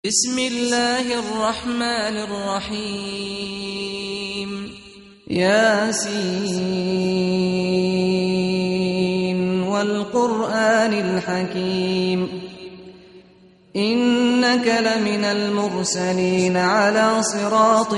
بسم الله الرحمن الرحيم ياسين والقرآن الحكيم إنك لمن المرسلين على صراط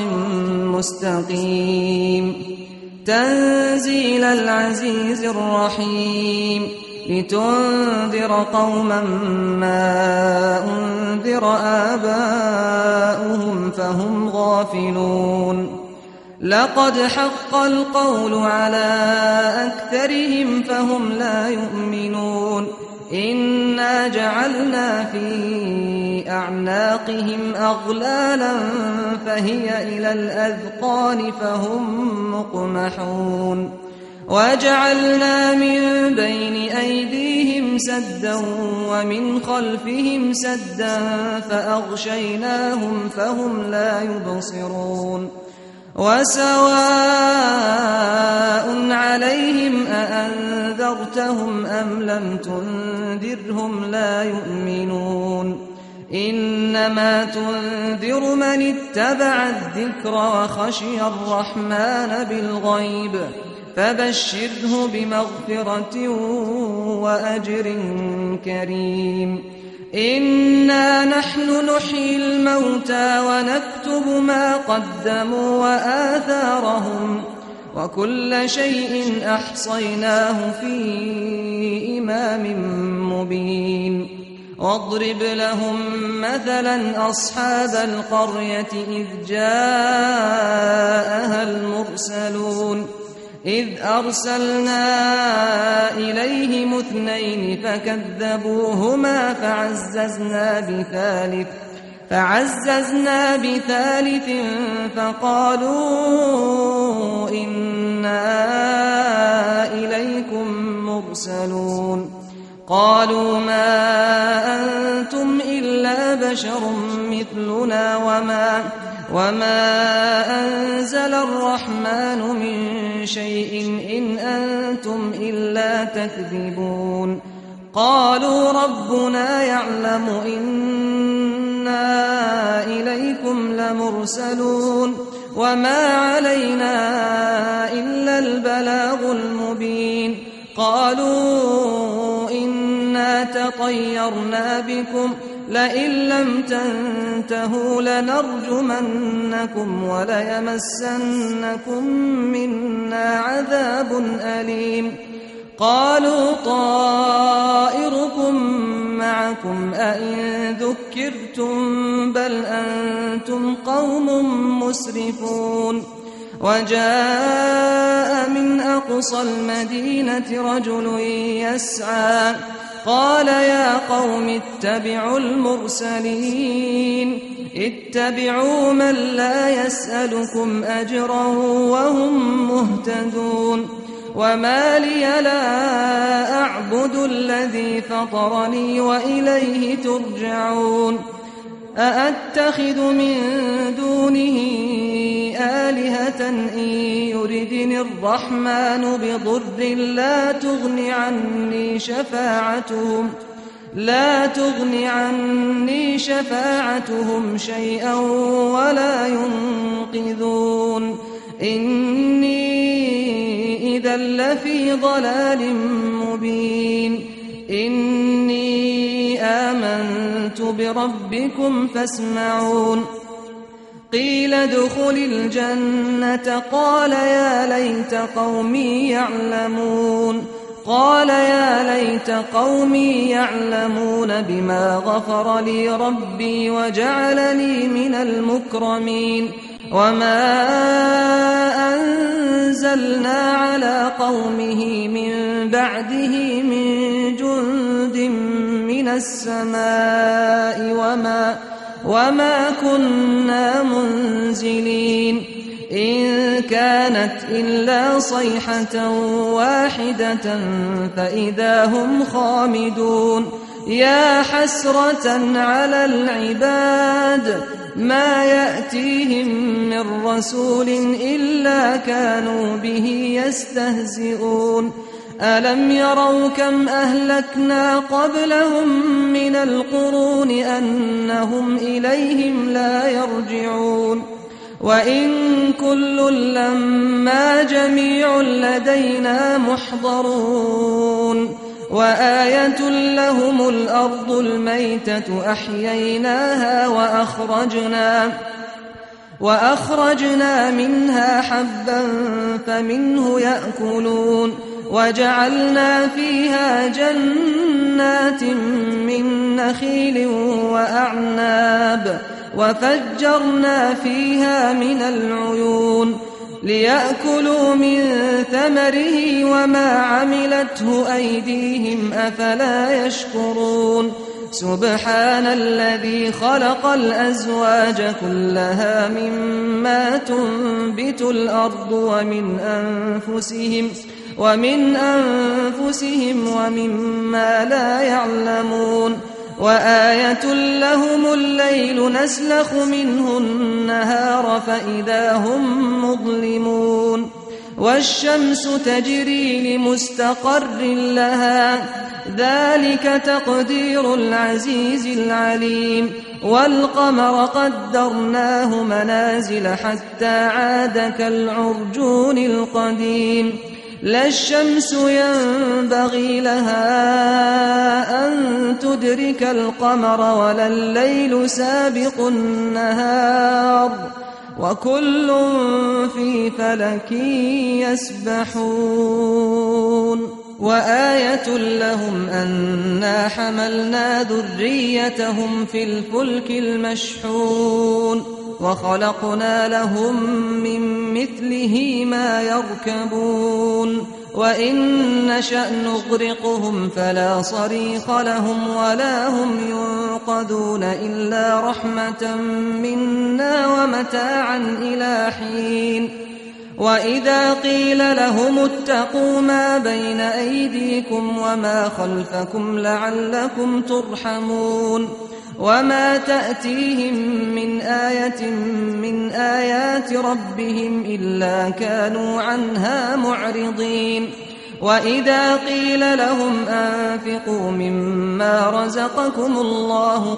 مستقيم تنزيل العزيز الرحيم لتنذر قوما ما أنذر آباؤهم فهم غافلون لقد حق القول على أكثرهم فهم لا يؤمنون إنا جعلنا في أعناقهم أغلالا فهي إلى الأذقان فهم مقمحون وجعلنا من بين أيديهم سدا ومن خلفهم سدا فأغشيناهم فهم لا يبصرون وسواء عليهم أأنذرتهم أم لم تنذرهم لا يؤمنون إنما تنذر من اتبع الذكر وخشي الرحمن بالغيب فبشره بمغفرة وأجر كريم إنا نحن نحيي الموتى ونكتب ما قدموا وآثارهم وكل شيء أحصيناه في إمام مبين واضرب لهم مثلا أصحاب القرية إذ جاءها المرسلون إذ أرسلنا إليهم اثنين فكذبوهما فعززنا بثالث فقالوا إنا إليكم مرسلون قالوا ما أنتم إلا بشر مثلنا وما أنزل الرحمن من شيء إن أنتم إلا تكذبون قالوا ربنا يعلم إنا إليكم لمرسلون وما علينا إلا البلاغ المبين قالوا إنا تطيرنا بكم لئن لم تنتهوا لنرجمنكم وليمسنكم منا عذاب أليم قالوا طائركم معكم أئن ذكرتم بل أنتم قوم مسرفون وجاء من أقصى المدينة رجل يسعى قال يا قوم اتبعوا المرسلين اتبعوا من لا يسألكم أجرا وهم مهتدون وما لي لا أعبد الذي فطرني وإليه ترجعون أأتخذ من دونه آلهة إن يردني الرحمن بضر لا تغني عني شفاعتهم شيئا ولا ينقذون إني إذا لفي ضلال مبين إني آمنت بربكم فاسمعون قيل ادخل الجنة قال يا ليت قومي يعلمون بما غفر لي ربي وجعلني من المكرمين وما أنزلنا على قومه من بعده من جند من السماء وما كنا منزلين إن كانت إلا صيحة واحدة فإذا هم خامدون يا حسرة على العباد ما يأتيهم من رسول إلا كانوا به يستهزئون ألم يروا كم أهلكنا قبلهم من القرون أنهم إليهم لا يرجعون وإن كل لما جميع لدينا محضرون وآية لهم الأرض الميتة أحييناها وأخرجنا منها حبا فمنه يأكلون وجعلنا فيها جنات من نخيل وأعناب وفجرنا فيها من العيون ليأكلوا من ثمره وما عملته أيديهم أفلا يشكرون سبحان الذي خلق الأزواج كلها مما تنبت الأرض ومن أنفسهم ومما لا يعلمون وآية لهم الليل نسلخ منه النهار فإذا هم مظلمون والشمس تجري لمستقر لها ذلك تقدير العزيز العليم والقمر قدرناه منازل حتى عاد كالعرجون القديم لا الشمس ينبغي لها أن تدرك القمر ولا الليل سابق النهار وكل في فلك يسبحون وآية لهم أنا حملنا ذريتهم في الفلك المشحون وخلقنا لهم من مثله ما يركبون وإن نشأ نغرقهم فلا صريخ لهم ولا هم ينقذون إلا رحمة منا ومتاعا إلى حين وإذا قيل لهم اتقوا ما بين أيديكم وما خلفكم لعلكم ترحمون وما تأتيهم من آية من آيات ربهم إلا كانوا عنها معرضين وإذا قيل لهم أنفقوا مما رزقكم الله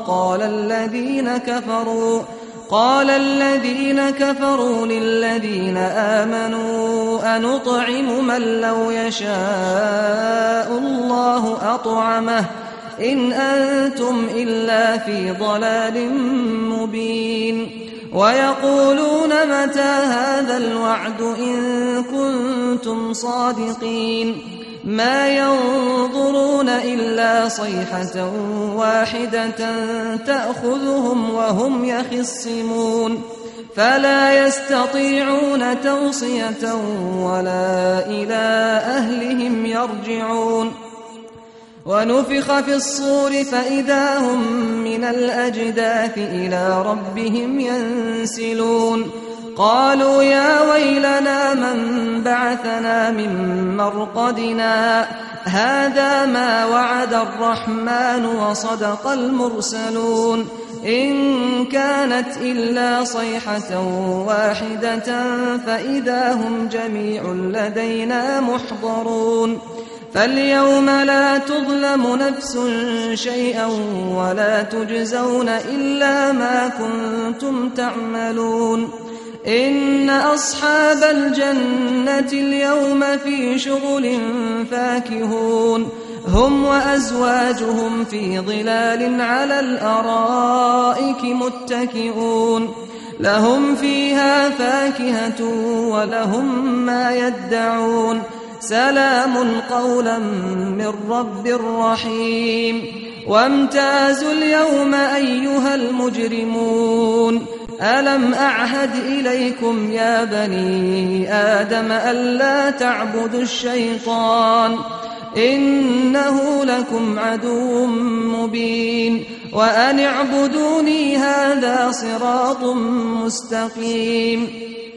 قال الذين كفروا للذين آمنوا أنطعم من لو يشاء الله أطعمه إن أنتم إلا في ضلال مبين ويقولون متى هذا الوعد إن كنتم صادقين ما ينظرون إلا صيحة واحدة تأخذهم وهم يخصمون فلا يستطيعون توصية ولا إلى أهلهم يرجعون ونفخ في الصور فإذا هم من الأجداث إلى ربهم ينسلون قالوا يا ويلنا من بعثنا من مرقدنا هذا ما وعد الرحمن وصدق المرسلون إن كانت إلا صيحة واحدة فإذا هم جميع لدينا محضرون فاليوم لا تظلم نفس شيئا ولا تجزون إلا ما كنتم تعملون إن أصحاب الجنة اليوم في شغل فاكهون هم وأزواجهم في ظلال على الأرائك متكئون لهم فيها فاكهة ولهم ما يدعون سلام قولا من رب رحيم وامتازوا اليوم أيها المجرمون ألم أعهد إليكم يا بني آدم ألا تعبدوا الشيطان إنه لكم عدو مبين وأن اعبدوني هذا صراط مستقيم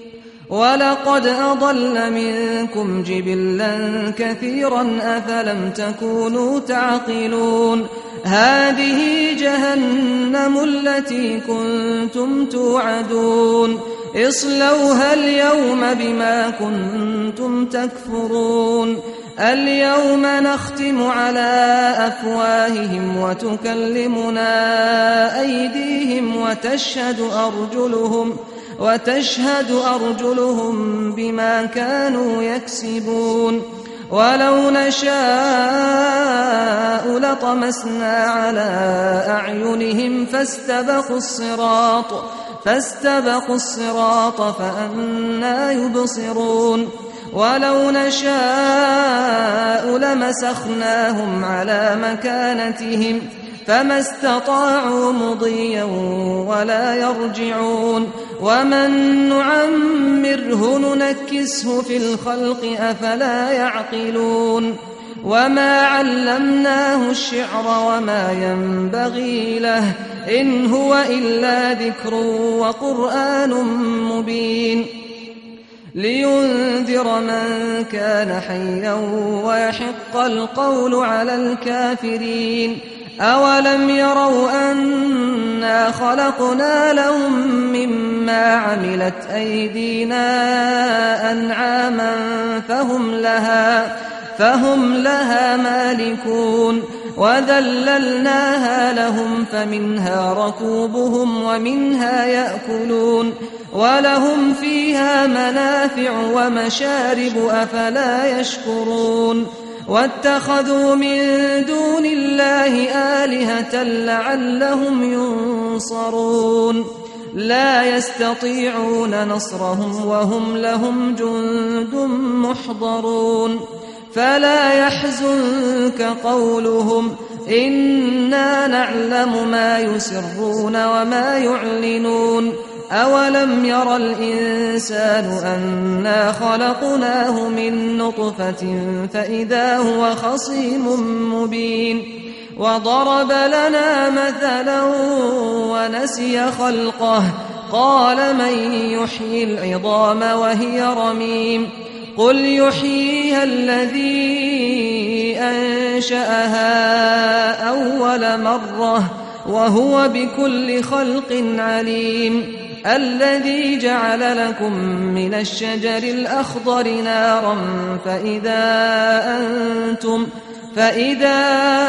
ولقد أضل منكم جبلا كثيرا أفلم تكونوا تعقلون هذه جهنم التي كنتم توعدون اصلوها اليوم بما كنتم تكفرون اليوم نختم على أفواههم وتكلمنا أيديهم وتشهد أرجلهم بما كانوا يكسبون ولو نشاء لطمسنا على أعينهم فاستبقوا الصراط فأنى يبصرون ولو نشاء لمسخناهم على مكانتهم فما استطاعوا مضيا ولا يرجعون ومن نعمره ننكسه في الخلق أفلا يعقلون وما علمناه الشعر وما ينبغي له إن هو إلا ذكر وقرآن مبين لينذر من كان حيا ويحق القول على الكافرين أولم يروا أنا خلقنا لهم مما عملت أيدينا أنعاما فهم لها مالكون وذللناها لهم فمنها ركوبهم ومنها يأكلون ولهم فيها منافع ومشارب أفلا يشكرون واتخذوا من دون الله آلهة لعلهم ينصرون لا يستطيعون نصرهم وهم لهم جند محضرون فلا يحزنك قولهم إنا نعلم ما يسرون وما يعلنون أولم ير الإنسان أنا خلقناه من نطفة فإذا هو خصيم مبين وضرب لنا مثلا ونسي خلقه قال من يحيي العظام وهي رميم قل يحييها الذي أنشأها أول مرة وهو بكل خلق عليم الذي جعل لكم من الشجر الأخضر نارا فإذا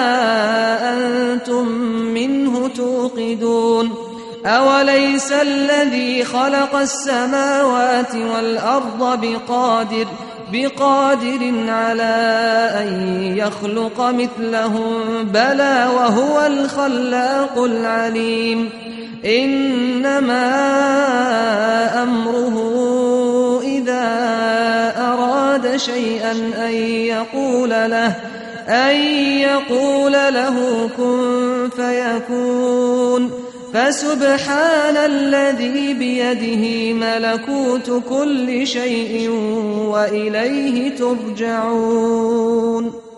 أنتم منه توقدون أوليس الذي خلق السماوات والأرض بقادر على أن يخلق مثلهم بلى وهو الخلاق العليم إنما أمره إذا أراد شيئا أن يقول له كن فيكون فسبحان الذي بيده ملكوت كل شيء وإليه ترجعون